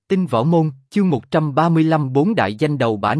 Tinh võ môn, chương 135 bốn đại danh đầu bả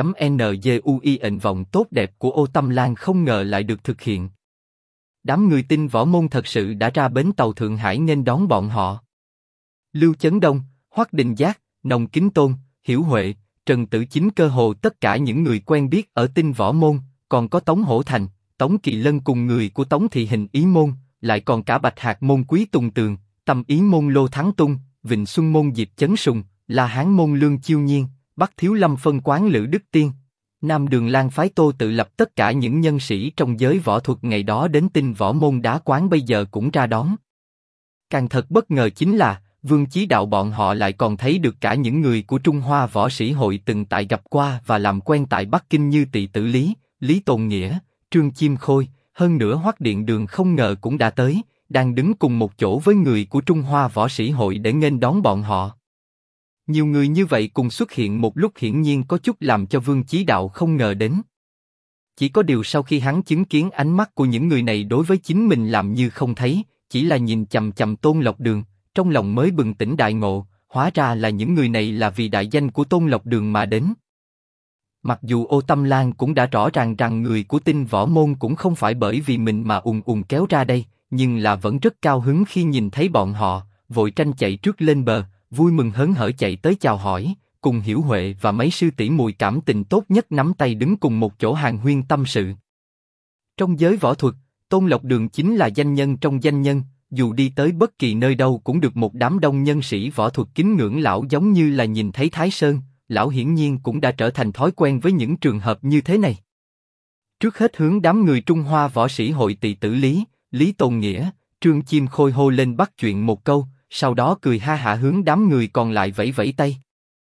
NG.NGUI ệnh vọng tốt đẹp của Ô Tâm Lan không ngờ lại được thực hiện. Đám người tinh võ môn thật sự đã ra bến tàu Thượng Hải nghênh đón bọn họ. Lưu Chấn Đông, Hoắc Đình Giác, Nồng Kính Tôn, Hiểu Huệ, Trần Tử Chính cơ hồ tất cả những người quen biết ở tinh võ môn, còn có Tống Hổ Thành, Tống Kỳ Lân cùng người của Tống Thị Hình Ý môn, lại còn cả Bạch Hạc môn Quý Tùng Tường, Tâm Ý môn Lô Thắng Tung, Vịnh Xuân môn Diệp Chấn Sùng, La Hán môn Lương Chiêu Nhiên, Bắc Thiếu Lâm phân quán Lữ Đức Tiên, Nam Đường Lan phái Tô Tự Lập, tất cả những nhân sĩ trong giới võ thuật ngày đó đến tinh võ môn đá quán bây giờ cũng ra đón. Càng thật bất ngờ chính là Vương Chí Đạo bọn họ lại còn thấy được cả những người của Trung Hoa Võ Sĩ Hội từng tại gặp qua và làm quen tại Bắc Kinh như Tỵ Tử Lý, Lý Tồn Nghĩa, Trương Chiêm Khôi, hơn nữa Hoắc Điện Đường không ngờ cũng đã tới, đang đứng cùng một chỗ với người của Trung Hoa Võ Sĩ Hội để nghênh đón bọn họ. Nhiều người như vậy cùng xuất hiện một lúc hiển nhiên có chút làm cho Vương Chí Đạo không ngờ đến. Chỉ có điều sau khi hắn chứng kiến ánh mắt của những người này đối với chính mình làm như không thấy, chỉ là nhìn chằm chằm Tôn Lộc Đường, trong lòng mới bừng tỉnh đại ngộ, hóa ra là những người này là vì đại danh của Tôn Lộc Đường mà đến. Mặc dù Ô Tâm Lan cũng đã rõ ràng rằng người của tinh võ môn cũng không phải bởi vì mình mà kéo ra đây, nhưng là vẫn rất cao hứng khi nhìn thấy bọn họ, vội tranh chạy trước lên bờ, vui mừng hớn hở chạy tới chào hỏi, cùng Hiểu Huệ và mấy sư tỷ muội cảm tình tốt nhất nắm tay đứng cùng một chỗ hàn huyên tâm sự. Trong giới võ thuật, Tôn Lộc Đường chính là danh nhân trong danh nhân, dù đi tới bất kỳ nơi đâu cũng được một đám đông nhân sĩ võ thuật kính ngưỡng lão giống như là nhìn thấy Thái Sơn, lão hiển nhiên cũng đã trở thành thói quen với những trường hợp như thế này. Trước hết hướng đám người Trung Hoa Võ Sĩ Hội Tỵ Tử Lý, Lý Tồn Nghĩa, Trương Chiêm Khôi hô lên bắt chuyện một câu, sau đó cười ha hả hướng đám người còn lại vẫy vẫy tay.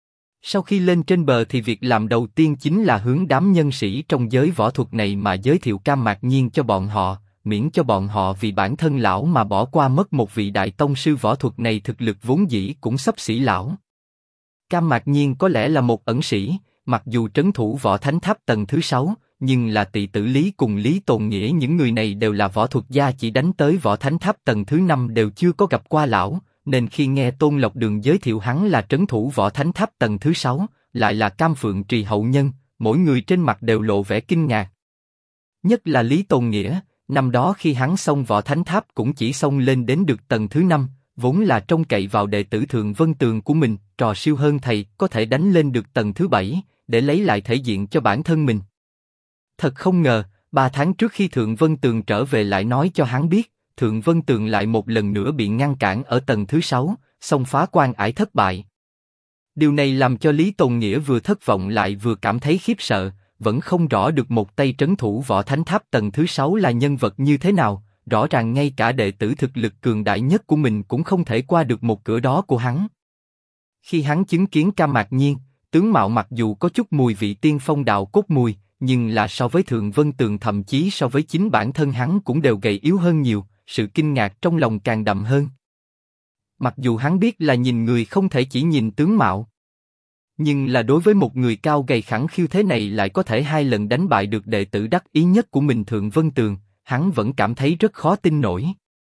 Sau khi lên trên bờ thì việc làm đầu tiên chính là hướng đám nhân sĩ trong giới võ thuật này mà giới thiệu Cam Mạc Nhiên cho bọn họ, miễn cho bọn họ vì bản thân lão mà bỏ qua mất một vị đại tông sư võ thuật này thực lực vốn dĩ cũng xấp xỉ lão. Cam Mạc Nhiên có lẽ là một ẩn sĩ, mặc dù trấn thủ võ thánh tháp tầng thứ 6, nhưng là Tỵ Tử Lý cùng Lý Tồn Nghĩa những người này đều là võ thuật gia chỉ đánh tới võ thánh tháp tầng thứ 5 đều chưa có gặp qua lão, nên khi nghe Tôn Lộc Đường giới thiệu hắn là trấn thủ võ thánh tháp tầng thứ 6, lại là Cam Phượng Trì hậu nhân, mỗi người trên mặt đều lộ vẻ kinh ngạc. Nhất là Lý Tồn Nghĩa, năm đó khi hắn xông võ thánh tháp cũng chỉ xông lên đến được tầng thứ 5, vốn là trông cậy vào đệ tử Thượng Vân Tường của mình, trò siêu hơn thầy, có thể đánh lên được tầng thứ 7, để lấy lại thể diện cho bản thân mình. Thật không ngờ, 3 tháng trước khi Thượng Vân Tường trở về lại nói cho hắn biết, Thượng Vân Tường lại một lần nữa bị ngăn cản ở tầng thứ 6, xông phá quan ải thất bại. Điều này làm cho Lý Tồn Nghĩa vừa thất vọng lại vừa cảm thấy khiếp sợ, vẫn không rõ được một tay trấn thủ võ thánh tháp tầng thứ 6 là nhân vật như thế nào, rõ ràng ngay cả đệ tử thực lực cường đại nhất của mình cũng không thể qua được một cửa đó của hắn. Khi hắn chứng kiến Cam Mạc Nhiên, tướng mạo mặc dù có chút mùi vị tiên phong đạo cốt mùi, nhưng là so với Thượng Vân Tường thậm chí so với chính bản thân hắn cũng đều gầy yếu hơn nhiều, sự kinh ngạc trong lòng càng đậm hơn. Mặc dù hắn biết là nhìn người không thể chỉ nhìn tướng mạo, nhưng là đối với một người cao gầy khẳng khiu thế này lại có thể 2 lần đánh bại được đệ tử đắc ý nhất của mình Thượng Vân Tường, hắn vẫn cảm thấy rất khó tin nổi.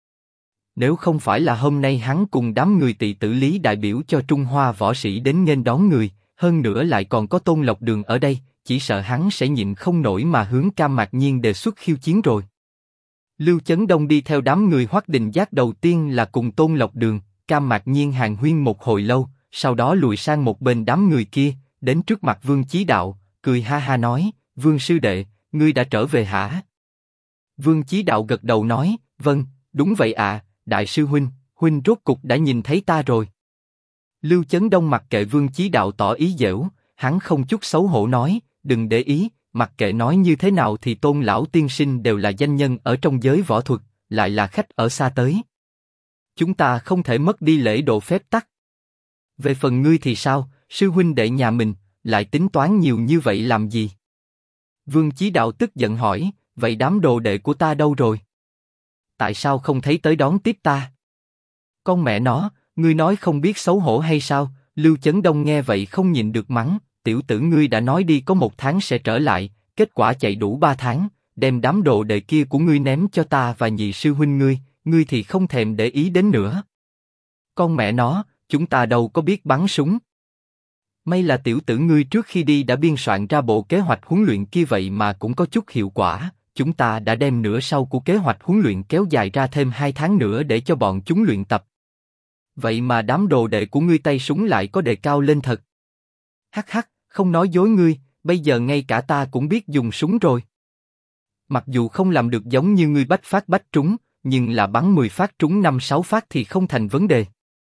Nếu không phải là hôm nay hắn cùng đám người Tỵ Tử Lý đại biểu cho Trung Hoa Võ Sĩ đến nghênh đón người, hơn nữa lại còn có Tôn Lộc Đường ở đây, chỉ sợ hắn sẽ nhịn không nổi mà hướng Cam Mạc Nhiên đề xuất khiêu chiến rồi. Lưu Chấn Đông đi theo đám người Hoắc Đình Giác đầu tiên là cùng Tôn Lộc Đường, Cam Mạc Nhiên hàn huyên một hồi lâu, sau đó lùi sang một bên đám người kia, đến trước mặt Vương Chí Đạo, cười ha ha nói, Vương sư đệ, ngươi đã trở về hả? Vương Chí Đạo gật đầu nói, vâng, đúng vậy ạ, đại sư huynh, huynh rốt cục đã nhìn thấy ta rồi. Lưu Chấn Đông mặc kệ Vương Chí Đạo tỏ ý giễu, hắn không chút xấu hổ nói, đừng để ý, mặc kệ nói như thế nào thì Tôn lão tiên sinh đều là danh nhân ở trong giới võ thuật, lại là khách ở xa tới. Chúng ta không thể mất đi lễ độ phép tắc. Về phần ngươi thì sao, sư huynh đệ nhà mình, lại tính toán nhiều như vậy làm gì? Vương Chí Đạo tức giận hỏi, vậy đám đồ đệ của ta đâu rồi? Tại sao không thấy tới đón tiếp ta? Con mẹ nó, ngươi nói không biết xấu hổ hay sao? Lưu Chấn Đông nghe vậy không nhịn được mắng, tiểu tử ngươi đã nói đi có 1 tháng sẽ trở lại, kết quả chạy đủ 3 tháng, đem đám đồ đệ kia của ngươi ném cho ta và nhị sư huynh ngươi thì không thèm để ý đến nữa. Con mẹ nó, chúng ta đâu có biết bắn súng. May là tiểu tử ngươi trước khi đi đã biên soạn ra bộ kế hoạch huấn luyện kia vậy mà cũng có chút hiệu quả, chúng ta đã đem nửa sau của kế hoạch huấn luyện kéo dài ra thêm 2 tháng nữa để cho bọn chúng luyện tập. Vậy mà đám đồ đệ của ngươi tay súng lại có đề cao lên thật. Hắc hắc, không nói dối ngươi, bây giờ ngay cả ta cũng biết dùng súng rồi. Mặc dù không làm được giống như ngươi bách phát bách trúng, nhưng là bắn 10 phát trúng 5-6 phát thì không thành vấn đề.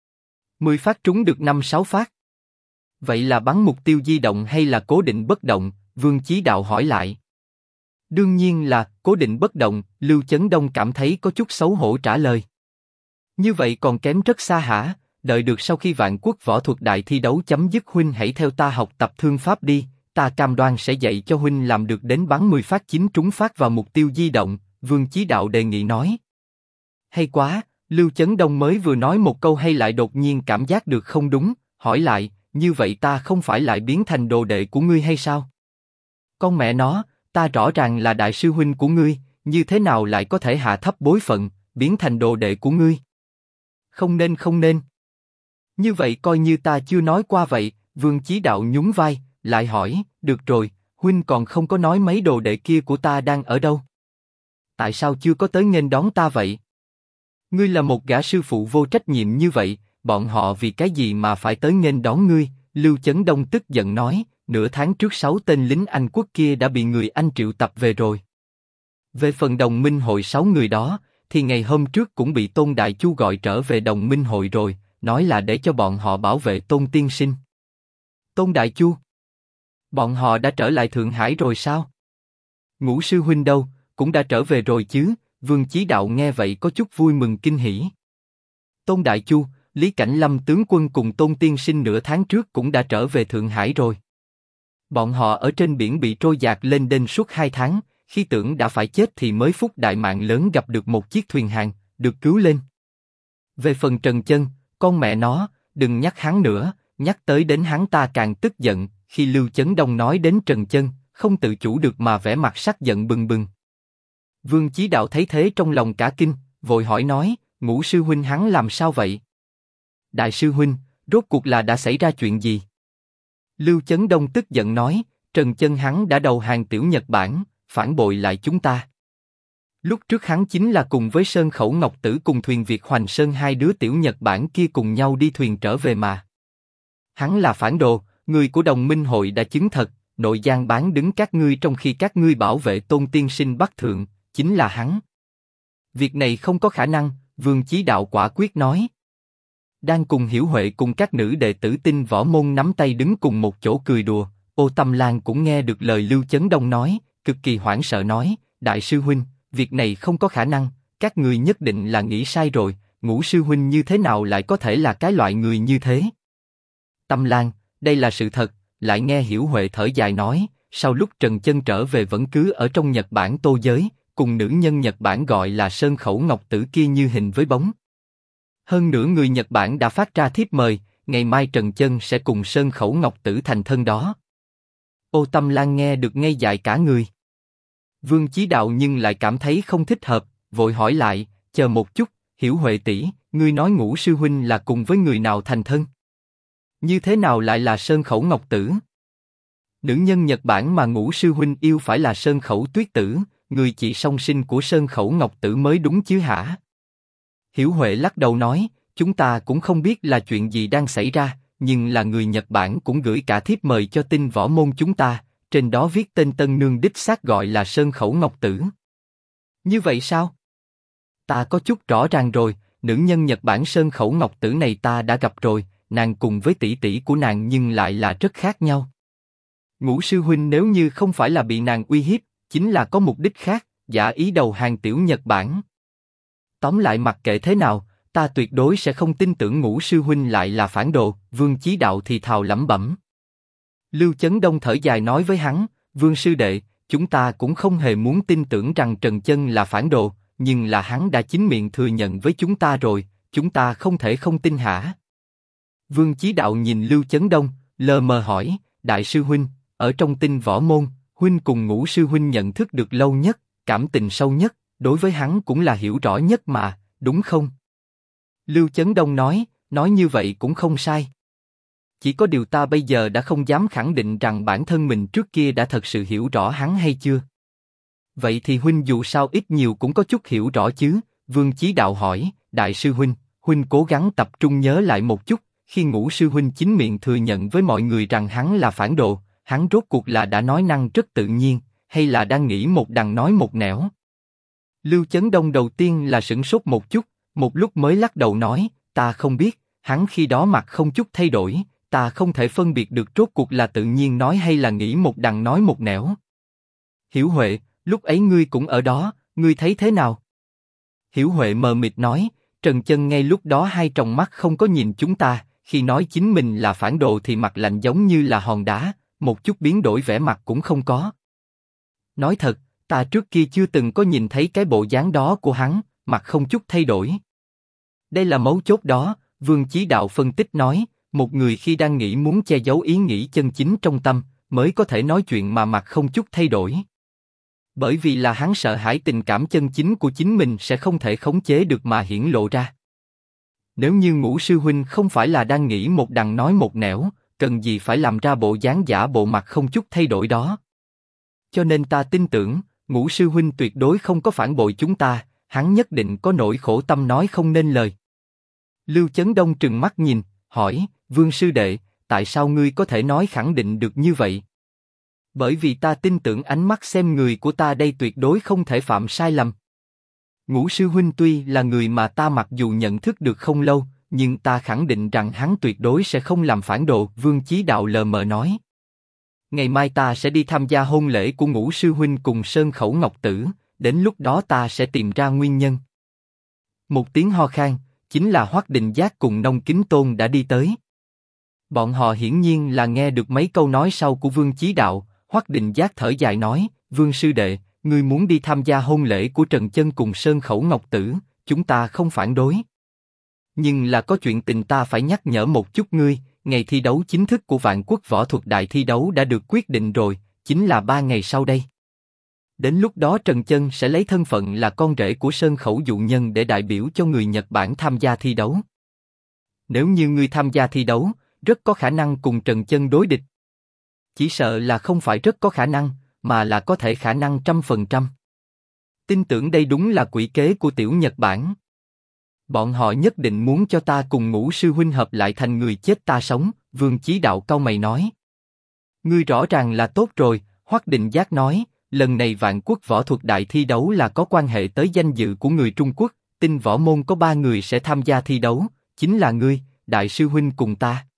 10 phát trúng được 5-6 phát. Vậy là bắn mục tiêu di động hay là cố định bất động? Vương Chí Đạo hỏi lại. Đương nhiên là cố định bất động, Lưu Chấn Đông cảm thấy có chút xấu hổ trả lời. Như vậy còn kém rất xa hả? Đợi được sau khi Vạn Quốc võ thuật đại thi đấu chấm dứt huynh hãy theo ta học tập thương pháp đi, ta cam đoan sẽ dạy cho huynh làm được đến bắn 10 phát chính trúng phát vào mục tiêu di động, Vương Chí Đạo đề nghị nói. Hay quá, Lưu Chấn Đông mới vừa nói một câu hay lại đột nhiên cảm giác được không đúng, hỏi lại, như vậy ta không phải lại biến thành đồ đệ của ngươi hay sao? Con mẹ nó, ta rõ ràng là đại sư huynh của ngươi, như thế nào lại có thể hạ thấp bối phận, biến thành đồ đệ của ngươi? Không nên không nên. Như vậy coi như ta chưa nói qua vậy, Vương Chí Đạo nhún vai, lại hỏi, được rồi, huynh còn không có nói mấy đồ đệ kia của ta đang ở đâu? Tại sao chưa có tới nghênh đón ta vậy? Ngươi là một gã sư phụ vô trách nhiệm như vậy, bọn họ vì cái gì mà phải tới nghênh đón ngươi? Lưu Chấn Đông tức giận nói, nửa tháng trước 6 tên lính Anh quốc kia đã bị người Anh triệu tập về rồi. Về phần đồng minh hội 6 người đó, thì ngày hôm trước cũng bị Tôn Đại Chu gọi trở về đồng minh hội rồi, nói là để cho bọn họ bảo vệ Tôn tiên sinh. Tôn Đại Chu? Bọn họ đã trở lại Thượng Hải rồi sao? Ngũ sư huynh đâu, cũng đã trở về rồi chứ? Vương Chí Đạo nghe vậy có chút vui mừng kinh hỉ. Tôn Đại Chu, Lý Cảnh Lâm tướng quân cùng Tôn tiên sinh nửa tháng trước cũng đã trở về Thượng Hải rồi. Bọn họ ở trên biển bị trôi dạt lên đên suốt 2 tháng, khi tưởng đã phải chết thì mới phúc đại mạng lớn gặp được một chiếc thuyền hàng, được cứu lên. Về phần Trần Chân, con mẹ nó, đừng nhắc hắn nữa, nhắc tới đến hắn ta càng tức giận. Khi Lưu Chấn Đông nói đến Trần Chân, không tự chủ được mà vẻ mặt sắc giận bừng bừng. Vương Chí Đạo thấy thế trong lòng cả kinh, vội hỏi nói, Ngũ sư huynh hắn làm sao vậy? Đại sư huynh, rốt cuộc là đã xảy ra chuyện gì? Lưu Chấn Đông tức giận nói, Trần Chân hắn đã đầu hàng tiểu Nhật Bản, phản bội lại chúng ta. Lúc trước hắn chính là cùng với Sơn Khẩu Ngọc Tử cùng thuyền Việt Hoành Sơn hai đứa tiểu Nhật Bản kia cùng nhau đi thuyền trở về mà. Hắn là phản đồ, người của đồng minh hội đã chứng thật, nội gian bán đứng các ngươi trong khi các ngươi bảo vệ Tôn tiên sinh Bắc Thượng, chính là hắn. Việc này không có khả năng, Vương Chí Đạo quả quyết nói. Đang cùng Hiểu Huệ cùng các nữ đệ tử Tinh Võ Môn nắm tay đứng cùng một chỗ cười đùa, Ô Tâm Lan cũng nghe được lời Lưu Chấn Đông nói, cực kỳ hoảng sợ nói, Đại sư huynh, việc này không có khả năng, các ngươi nhất định là nghĩ sai rồi, Ngũ sư huynh như thế nào lại có thể là cái loại người như thế? Tâm Lan, đây là sự thật, lại nghe Hiểu Huệ thở dài nói, sau lúc Trần Chân trở về vẫn cứ ở trong Nhật Bản Tô giới, cùng nữ nhân Nhật Bản gọi là Sơn Khẩu Ngọc Tử kia như hình với bóng. Hơn nữa người Nhật Bản đã phát ra thiếp mời, ngày mai Trần Chân sẽ cùng Sơn Khẩu Ngọc Tử thành thân đó. Ô Tâm Lan nghe được ngây dại cả người. Vương Chí Đạo nhưng lại cảm thấy không thích hợp, vội hỏi lại, chờ một chút, Hiểu Huệ tỷ, ngươi nói Ngũ sư huynh là cùng với người nào thành thân? Như thế nào lại là Sơn Khẩu Ngọc Tử? Nữ nhân Nhật Bản mà Ngũ sư huynh yêu phải là Sơn Khẩu Tuyết Tử, người chị song sinh của Sơn Khẩu Ngọc Tử mới đúng chứ hả? Hiểu Huệ lắc đầu nói, chúng ta cũng không biết là chuyện gì đang xảy ra, nhưng là người Nhật Bản cũng gửi cả thiếp mời cho Tinh Võ Môn chúng ta, trên đó viết tên tân nương đích xác gọi là Sơn Khẩu Ngọc Tử. Như vậy sao? Ta có chút rõ ràng rồi, nữ nhân Nhật Bản Sơn Khẩu Ngọc Tử này ta đã gặp rồi, nàng cùng với tỷ tỷ của nàng nhưng lại là rất khác nhau. Ngũ sư huynh nếu như không phải là bị nàng uy hiếp, chính là có mục đích khác, giả ý đầu hàng tiểu Nhật Bản. Tóm lại mặc kệ thế nào, ta tuyệt đối sẽ không tin tưởng Ngũ sư huynh lại là phản đồ. Vương Chí Đạo thì thào lẩm bẩm. Lưu Chấn Đông thở dài nói với hắn, Vương sư đệ, chúng ta cũng không hề muốn tin tưởng rằng Trần Chân là phản đồ, nhưng là hắn đã chính miệng thừa nhận với chúng ta rồi, chúng ta không thể không tin hả? Vương Chí Đạo nhìn Lưu Chấn Đông, lờ mờ hỏi, Đại sư huynh, ở trong Tinh Võ Môn, huynh cùng Ngũ sư huynh nhận thức được lâu nhất, cảm tình sâu nhất, đối với hắn cũng là hiểu rõ nhất mà, đúng không? Lưu Chấn Đông nói, nói như vậy cũng không sai. Chỉ có điều ta bây giờ đã không dám khẳng định rằng bản thân mình trước kia đã thật sự hiểu rõ hắn hay chưa. Vậy thì huynh dù sao ít nhiều cũng có chút hiểu rõ chứ? Vương Chí Đạo hỏi. Đại sư huynh, huynh cố gắng tập trung nhớ lại một chút, khi Ngũ sư huynh chính miệng thừa nhận với mọi người rằng hắn là phản đồ, hắn rốt cuộc là đã nói năng rất tự nhiên, hay là đang nghĩ một đằng nói một nẻo? Lưu Chấn Đông đầu tiên là sửng sốt một chút, một lúc mới lắc đầu nói, ta không biết, hắn khi đó mặt không chút thay đổi, ta không thể phân biệt được rốt cuộc là tự nhiên nói hay là nghĩ một đằng nói một nẻo. Hiểu Huệ, lúc ấy ngươi cũng ở đó, ngươi thấy thế nào? Hiểu Huệ mờ mịt nói, Trần Chân ngay lúc đó hai tròng mắt không có nhìn chúng ta, khi nói chính mình là phản đồ thì mặt lạnh giống như là hòn đá, một chút biến đổi vẻ mặt cũng không có. Nói thật, ta trước kia chưa từng có nhìn thấy cái bộ dáng đó của hắn, mặt không chút thay đổi. Đây là mấu chốt đó, Vương Chí Đạo phân tích nói, một người khi đang nghĩ muốn che giấu ý nghĩ chân chính trong tâm, mới có thể nói chuyện mà mặt không chút thay đổi. Bởi vì là hắn sợ hãi tình cảm chân chính của chính mình sẽ không thể khống chế được mà hiển lộ ra. Nếu như Ngũ sư huynh không phải là đang nghĩ một đằng nói một nẻo, cần gì phải làm ra bộ dáng giả bộ mặt không chút thay đổi đó. Cho nên ta tin tưởng, Ngũ sư huynh tuyệt đối không có phản bội chúng ta, hắn nhất định có nỗi khổ tâm nói không nên lời. Lưu Chấn Đông trừng mắt nhìn, hỏi, Vương sư đệ, tại sao ngươi có thể nói khẳng định được như vậy? Bởi vì ta tin tưởng ánh mắt xem người của ta đây tuyệt đối không thể phạm sai lầm. Ngũ sư huynh tuy là người mà ta mặc dù nhận thức được không lâu, nhưng ta khẳng định rằng hắn tuyệt đối sẽ không làm phản đồ. Vương Chí Đạo lờ mờ nói. Ngày mai ta sẽ đi tham gia hôn lễ của Ngũ sư huynh cùng Sơn Khẩu Ngọc Tử, đến lúc đó ta sẽ tìm ra nguyên nhân. Một tiếng ho khan, chính là Hoắc Đình Giác cùng Nông Kính Tôn đã đi tới. Bọn họ hiển nhiên là nghe được mấy câu nói sau của Vương Chí Đạo. Hoắc Đình Giác thở dài nói, Vương sư đệ, ngươi muốn đi tham gia hôn lễ của Trần Chân cùng Sơn Khẩu Ngọc Tử, chúng ta không phản đối. Nhưng là có chuyện tình ta phải nhắc nhở một chút ngươi, ngày thi đấu chính thức của Vạn Quốc Võ Thuật Đại thi đấu đã được quyết định rồi, chính là 3 ngày sau đây. Đến lúc đó Trần Chân sẽ lấy thân phận là con rể của Sơn Khẩu dụ nhân để đại biểu cho người Nhật Bản tham gia thi đấu. Nếu như ngươi tham gia thi đấu, rất có khả năng cùng Trần Chân đối địch. Chỉ sợ là không phải rất có khả năng, mà là có thể khả năng 100%. Tin tưởng đây đúng là quỷ kế của tiểu Nhật Bản. Bọn họ nhất định muốn cho ta cùng Ngũ sư huynh hợp lại thành người chết ta sống. Vương Chí Đạo cau mày nói. Ngươi rõ ràng là tốt rồi, Hoắc Đình Giác nói. Lần này Vạn Quốc Võ Thuật Đại thi đấu là có quan hệ tới danh dự của người Trung Quốc. Tinh võ môn có 3 người sẽ tham gia thi đấu, chính là ngươi, Đại sư huynh cùng ta.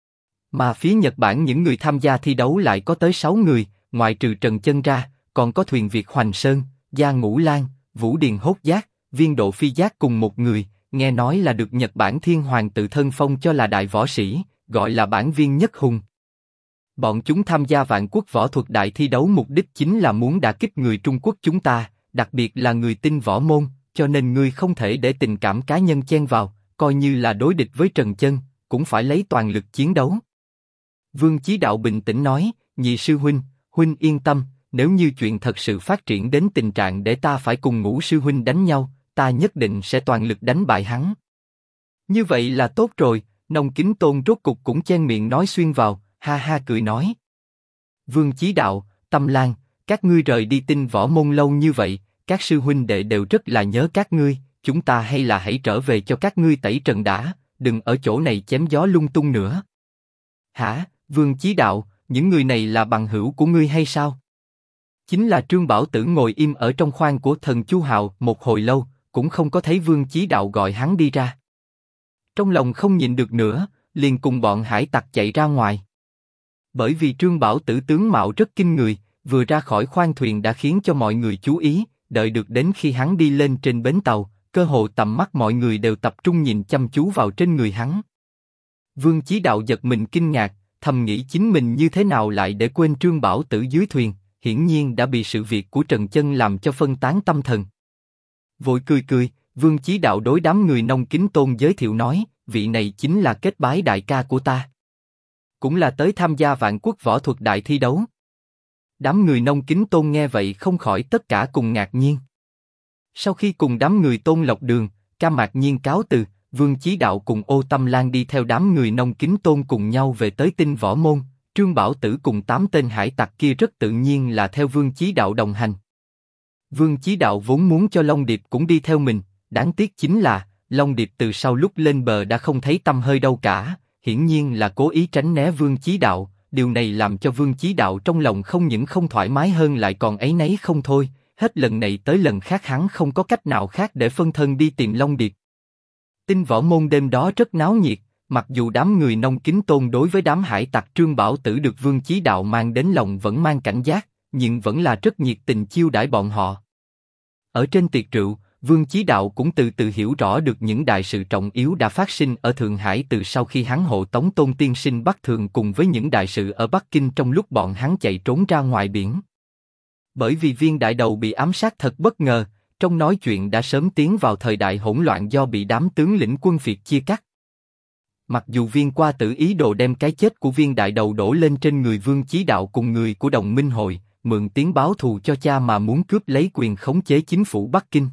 Mà phía Nhật Bản những người tham gia thi đấu lại có tới 6 người, ngoại trừ Trần Chân ra, còn có Thuyền Việt Hoành Sơn, Gia Ngũ Lan, Vũ Điền Hốt Giác, Viên Độ Phi Giác cùng một người, nghe nói là được Nhật Bản Thiên Hoàng tự thân phong cho là đại võ sĩ, gọi là Bản Viên Nhất Hùng. Bọn chúng tham gia Vạn Quốc Võ Thuật Đại thi đấu mục đích chính là muốn đả kích người Trung Quốc chúng ta, đặc biệt là người Tinh võ môn, cho nên ngươi không thể để tình cảm cá nhân chen vào, coi như là đối địch với Trần Chân, cũng phải lấy toàn lực chiến đấu. Vương Chí Đạo bình tĩnh nói, nhị sư huynh, huynh yên tâm, nếu như chuyện thật sự phát triển đến tình trạng để ta phải cùng Ngũ sư huynh đánh nhau, ta nhất định sẽ toàn lực đánh bại hắn. Như vậy là tốt rồi. Nông Kính Tôn rốt cục cũng chen miệng nói xuyên vào, ha ha cười nói. Vương Chí Đạo, Tâm Lan, các ngươi rời đi Tinh võ môn lâu như vậy, các sư huynh đệ đều rất là nhớ các ngươi, chúng ta hay là hãy trở về cho các ngươi tẩy trần đã, đừng ở chỗ này chém gió lung tung nữa. Hả, Vương Chí Đạo, những người này là bằng hữu của ngươi hay sao? Chính là Trương Bảo Tử ngồi im ở trong khoang của Thần Chu Hào một hồi lâu, cũng không có thấy Vương Chí Đạo gọi hắn đi ra. Trong lòng không nhịn được nữa, liền cùng bọn hải tặc chạy ra ngoài. Bởi vì Trương Bảo Tử tướng mạo rất kinh người, vừa ra khỏi khoang thuyền đã khiến cho mọi người chú ý, đợi được đến khi hắn đi lên trên bến tàu, cơ hồ tầm mắt mọi người đều tập trung nhìn chăm chú vào trên người hắn. Vương Chí Đạo giật mình kinh ngạc, thầm nghĩ chính mình như thế nào lại để quên Trương Bảo Tử dưới thuyền, hiển nhiên đã bị sự việc của Trần Chân làm cho phân tán tâm thần. Vội cười cười, Vương Chí Đạo đối đám người Nông Kính Tôn giới thiệu nói, vị này chính là kết bái đại ca của ta, cũng là tới tham gia Vạn Quốc Võ Thuật Đại thi đấu. Đám người Nông Kính Tôn nghe vậy không khỏi tất cả cùng ngạc nhiên. Sau khi cùng đám người Tôn Lộc Đường, Ca Mạc Nhiên cáo từ, Vương Chí Đạo cùng Ô Tâm Lan đi theo đám người Nông Kính Tôn cùng nhau về tới Tinh Võ Môn, Trương Bảo Tử cùng 8 tên hải tặc kia rất tự nhiên là theo Vương Chí Đạo đồng hành. Vương Chí Đạo vốn muốn cho Long Điệp cũng đi theo mình, đáng tiếc chính là, Long Điệp từ sau lúc lên bờ đã không thấy tăm hơi đâu cả, hiển nhiên là cố ý tránh né Vương Chí Đạo, điều này làm cho Vương Chí Đạo trong lòng không những không thoải mái hơn lại còn áy náy không thôi, hết lần này tới lần khác hắn không có cách nào khác để phân thân đi tìm Long Điệp. Tinh Võ Môn đêm đó rất náo nhiệt, mặc dù đám người Nông Kính Tôn đối với đám hải tặc Trương Bảo Tử được Vương Chí Đạo mang đến lòng vẫn mang cảnh giác, nhưng vẫn là rất nhiệt tình chiêu đãi bọn họ. Ở trên tiệc rượu, Vương Chí Đạo cũng từ từ hiểu rõ được những đại sự trọng yếu đã phát sinh ở Thượng Hải từ sau khi hắn hộ tống Tôn Tiên Sinh Bắc Thượng cùng với những đại sự ở Bắc Kinh trong lúc bọn hắn chạy trốn ra ngoài biển. Bởi vì Viên Đại Đầu bị ám sát thật bất ngờ, trong nói chuyện đã sớm tiến vào thời đại hỗn loạn do bị đám tướng lĩnh quân Việt chia cắt. Mặc dù Viên Qua Tử ý đồ đem cái chết của Viên Đại Đầu đổ lên trên người Vương Chí Đạo cùng người của Đồng Minh Hội, mượn tiếng báo thù cho cha mà muốn cướp lấy quyền khống chế chính phủ Bắc Kinh.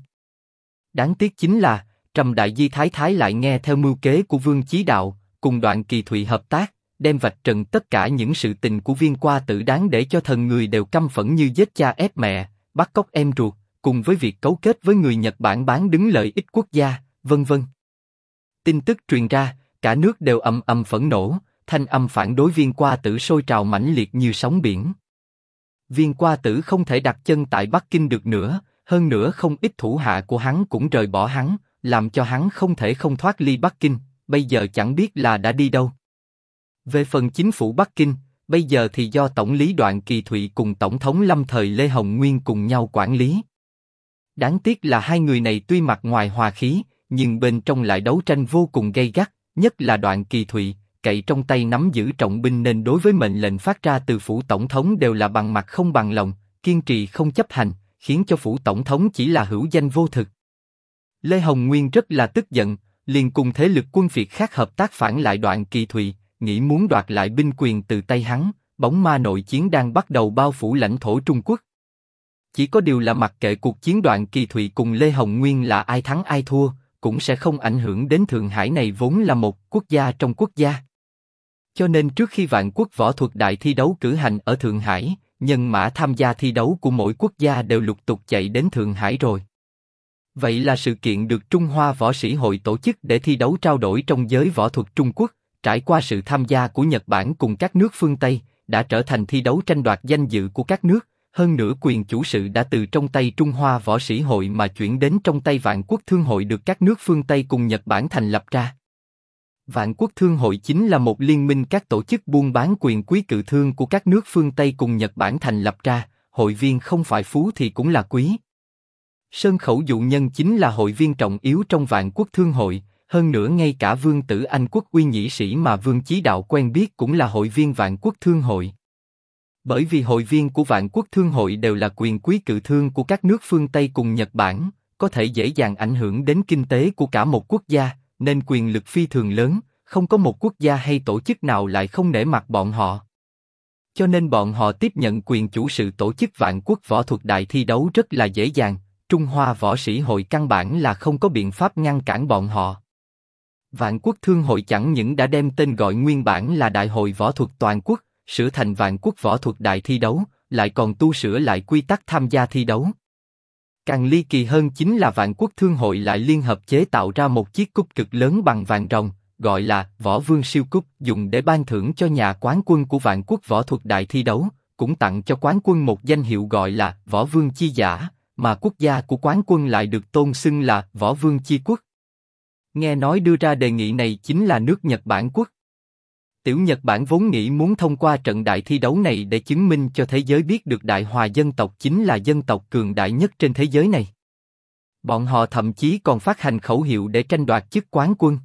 Đáng tiếc chính là, Trầm Đại Di Thái Thái lại nghe theo mưu kế của Vương Chí Đạo, cùng Đoạn Kỳ Thụy hợp tác, đem vạch trần tất cả những sự tình của Viên Qua Tử đáng để cho thần người đều căm phẫn như giết cha ép mẹ, bắt cóc em ruột, cùng với việc cấu kết với người Nhật Bản bán đứng lợi ích quốc gia, vân vân. Tin tức truyền ra, cả nước đều ầm ầm phẫn nộ, thanh âm phản đối Viên Qua Tử sôi trào mãnh liệt như sóng biển. Viên Qua Tử không thể đặt chân tại Bắc Kinh được nữa, hơn nữa không ít thủ hạ của hắn cũng rời bỏ hắn, làm cho hắn không thể không thoát ly Bắc Kinh, bây giờ chẳng biết là đã đi đâu. Về phần chính phủ Bắc Kinh, bây giờ thì do Tổng lý Đoạn Kỳ Thụy cùng Tổng thống lâm thời Lê Hồng Nguyên cùng nhau quản lý. Đáng tiếc là hai người này tuy mặt ngoài hòa khí, nhưng bên trong lại đấu tranh vô cùng gay gắt, nhất là Đoạn Kỳ Thụy, cậy trong tay nắm giữ trọng binh nên đối với mệnh lệnh phát ra từ phủ tổng thống đều là bằng mặt không bằng lòng, kiên trì không chấp hành, khiến cho phủ tổng thống chỉ là hữu danh vô thực. Lê Hồng Nguyên rất là tức giận, liền cùng thế lực quân Việt khác hợp tác phản lại Đoạn Kỳ Thụy, nghĩ muốn đoạt lại binh quyền từ tay hắn. Bóng ma nội chiến đang bắt đầu bao phủ lãnh thổ Trung Quốc. Chỉ có điều là mặc kệ cuộc chiến Đoạn Kỳ Thụy cùng Lê Hồng Nguyên là ai thắng ai thua, cũng sẽ không ảnh hưởng đến Thượng Hải này vốn là một quốc gia trong quốc gia. Cho nên trước khi Vạn Quốc Võ Thuật Đại thi đấu cử hành ở Thượng Hải, nhân mã tham gia thi đấu của mỗi quốc gia đều lục tục chạy đến Thượng Hải rồi. Vậy là sự kiện được Trung Hoa Võ Sĩ Hội tổ chức để thi đấu trao đổi trong giới võ thuật Trung Quốc, trải qua sự tham gia của Nhật Bản cùng các nước phương Tây, đã trở thành thi đấu tranh đoạt danh dự của các nước, hơn nữa quyền chủ sự đã từ trong tay Trung Hoa Võ Sĩ Hội mà chuyển đến trong tay Vạn Quốc Thương Hội được các nước phương Tây cùng Nhật Bản thành lập ra. Vạn Quốc Thương Hội chính là một liên minh các tổ chức buôn bán quyền quý cự thương của các nước phương Tây cùng Nhật Bản thành lập ra, hội viên không phải phú thì cũng là quý. Sơn Khẩu Dụ Nhân chính là hội viên trọng yếu trong Vạn Quốc Thương Hội, hơn nữa ngay cả Vương Tử Anh Quốc uy nhĩ sĩ mà Vương Chí Đạo quen biết cũng là hội viên Vạn Quốc Thương Hội. Bởi vì hội viên của Vạn Quốc Thương Hội đều là quyền quý cự thương của các nước phương Tây cùng Nhật Bản, có thể dễ dàng ảnh hưởng đến kinh tế của cả một quốc gia, nên quyền lực phi thường lớn, không có một quốc gia hay tổ chức nào lại không nể mặt bọn họ. Cho nên bọn họ tiếp nhận quyền chủ sự tổ chức Vạn Quốc Võ Thuật Đại thi đấu rất là dễ dàng, Trung Hoa Võ Sĩ Hội căn bản là không có biện pháp ngăn cản bọn họ. Vạn Quốc Thương Hội chẳng những đã đem tên gọi nguyên bản là Đại hội Võ thuật Toàn quốc, sửa thành Vạn Quốc Võ thuật Đại thi đấu, lại còn tu sửa lại quy tắc tham gia thi đấu. Càng ly kỳ hơn chính là Vạn Quốc Thương Hội lại liên hợp chế tạo ra một chiếc cúp cực lớn bằng vàng ròng, gọi là Võ Vương Siêu Cúp, dùng để ban thưởng cho nhà quán quân của Vạn Quốc Võ thuật Đại thi đấu, cũng tặng cho quán quân một danh hiệu gọi là Võ Vương Chi Giả, mà quốc gia của quán quân lại được tôn xưng là Võ Vương Chi Quốc. Nghe nói đưa ra đề nghị này chính là nước Nhật Bản quốc. Tiểu Nhật Bản vốn nghĩ muốn thông qua trận đại thi đấu này để chứng minh cho thế giới biết được Đại Hòa dân tộc chính là dân tộc cường đại nhất trên thế giới này. Bọn họ thậm chí còn phát hành khẩu hiệu để tranh đoạt chức quán quân.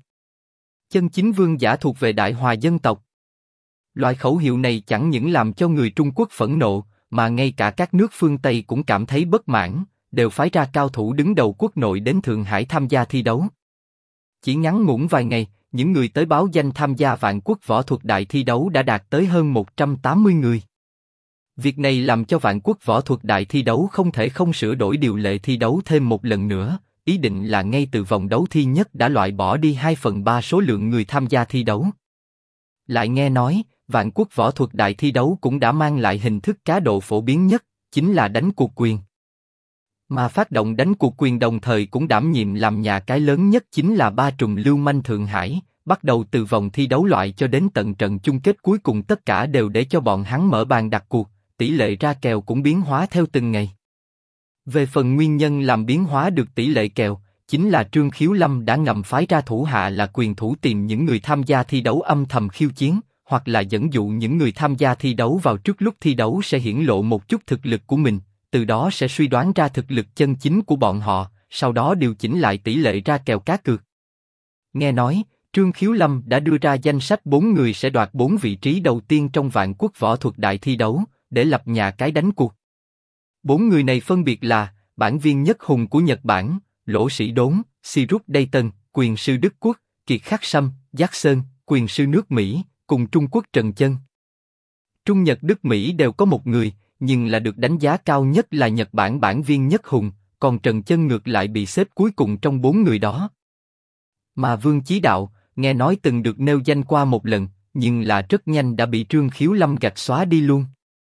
Chân chính vương giả thuộc về Đại Hòa dân tộc. Loại khẩu hiệu này chẳng những làm cho người Trung Quốc phẫn nộ, mà ngay cả các nước phương Tây cũng cảm thấy bất mãn, đều phái ra cao thủ đứng đầu quốc nội đến Thượng Hải tham gia thi đấu. Chỉ ngắn ngủn vài ngày, những người tới báo danh tham gia Vạn Quốc Võ thuật Đại thi đấu đã đạt tới hơn 180 người. Việc này làm cho Vạn Quốc Võ thuật Đại thi đấu không thể không sửa đổi điều lệ thi đấu thêm một lần nữa, ý định là ngay từ vòng đấu thi nhất đã loại bỏ đi 2/3 số lượng người tham gia thi đấu. Lại nghe nói, Vạn Quốc võ thuật đại thi đấu cũng đã mang lại hình thức cá độ phổ biến nhất, chính là đánh cuộc quyền. Mà phát động đánh cuộc quyền đồng thời cũng đảm nhiệm làm nhà cái lớn nhất chính là Ba Trùm Lưu Manh Thượng Hải, bắt đầu từ vòng thi đấu loại cho đến tận trận chung kết cuối cùng tất cả đều để cho bọn hắn mở bàn đặt cuộc, tỷ lệ ra kèo cũng biến hóa theo từng ngày. Về phần nguyên nhân làm biến hóa được tỷ lệ kèo, chính là Trương Khiếu Lâm đã ngầm phái ra thủ hạ là quyền thủ tìm những người tham gia thi đấu âm thầm khiêu chiến, hoặc là dẫn dụ những người tham gia thi đấu vào trước lúc thi đấu sẽ hiển lộ một chút thực lực của mình, từ đó sẽ suy đoán ra thực lực chân chính của bọn họ, sau đó điều chỉnh lại tỷ lệ ra kèo cá cược. Nghe nói, Trương Khiếu Lâm đã đưa ra danh sách 4 người sẽ đoạt 4 vị trí đầu tiên trong Vạn Quốc võ thuật đại thi đấu, để lập nhà cái đánh cuộc. 4 người này phân biệt là Bản Viên Nhất Hùng của Nhật Bản, Lỗ Sĩ Đốn, Sirut Dayton, quyền sư Đức Quốc, Kiệt Khắc Sâm, Giác Sơn, quyền sư nước Mỹ, cùng Trung Quốc Trần Chân. Trung Nhật Đức Mỹ đều có một người, nhưng là được đánh giá cao nhất là Nhật Bản Bản Viên Nhất Hùng, còn Trần Chân ngược lại bị xếp cuối cùng trong 4 người đó. Mà Vương Chí Đạo, nghe nói từng được nêu danh qua một lần, nhưng là rất nhanh đã bị Trương Khiếu Lâm gạch xóa đi luôn.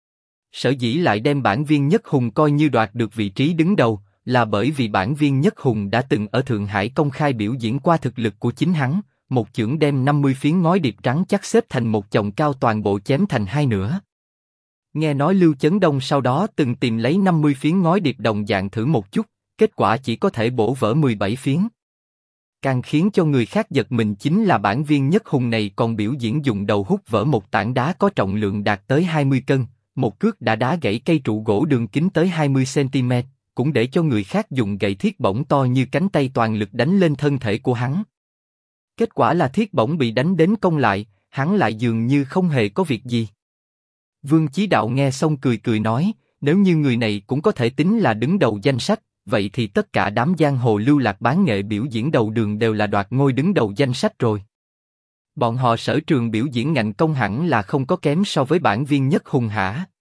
Sở dĩ lại đem Bản Viên Nhất Hùng coi như đoạt được vị trí đứng đầu, là bởi vì Bản Viên Nhất Hùng đã từng ở Thượng Hải công khai biểu diễn qua thực lực của chính hắn, một chưởng đem 50 phiến ngói điệp trắng chắc xếp thành một chồng cao toàn bộ chém thành hai nửa. Nghe nói Lưu Chấn Đông sau đó từng tìm lấy 50 phiến ngói điệp đồng dạng thử một chút, kết quả chỉ có thể bổ vỡ 17 phiến. Càng khiến cho người khác giật mình chính là Bản Viên Nhất Hùng này còn biểu diễn dùng đầu hút vỡ một tảng đá có trọng lượng đạt tới 20 cân, một cước đã đá gãy cây trụ gỗ đường kính tới 20 cm, cũng để cho người khác dùng gậy thiết bổng to như cánh tay toàn lực đánh lên thân thể của hắn. Kết quả là thiết bổng bị đánh đến cong lại, hắn lại dường như không hề có việc gì. Vương Chí Đạo nghe xong cười cười nói, nếu như người này cũng có thể tính là đứng đầu danh sách, vậy thì tất cả đám giang hồ lưu lạc bán nghệ biểu diễn đầu đường đều là đoạt ngôi đứng đầu danh sách rồi. Bọn họ sở trường biểu diễn ngạnh công hẳn là không có kém so với Bản Viên Nhất Hùng hả?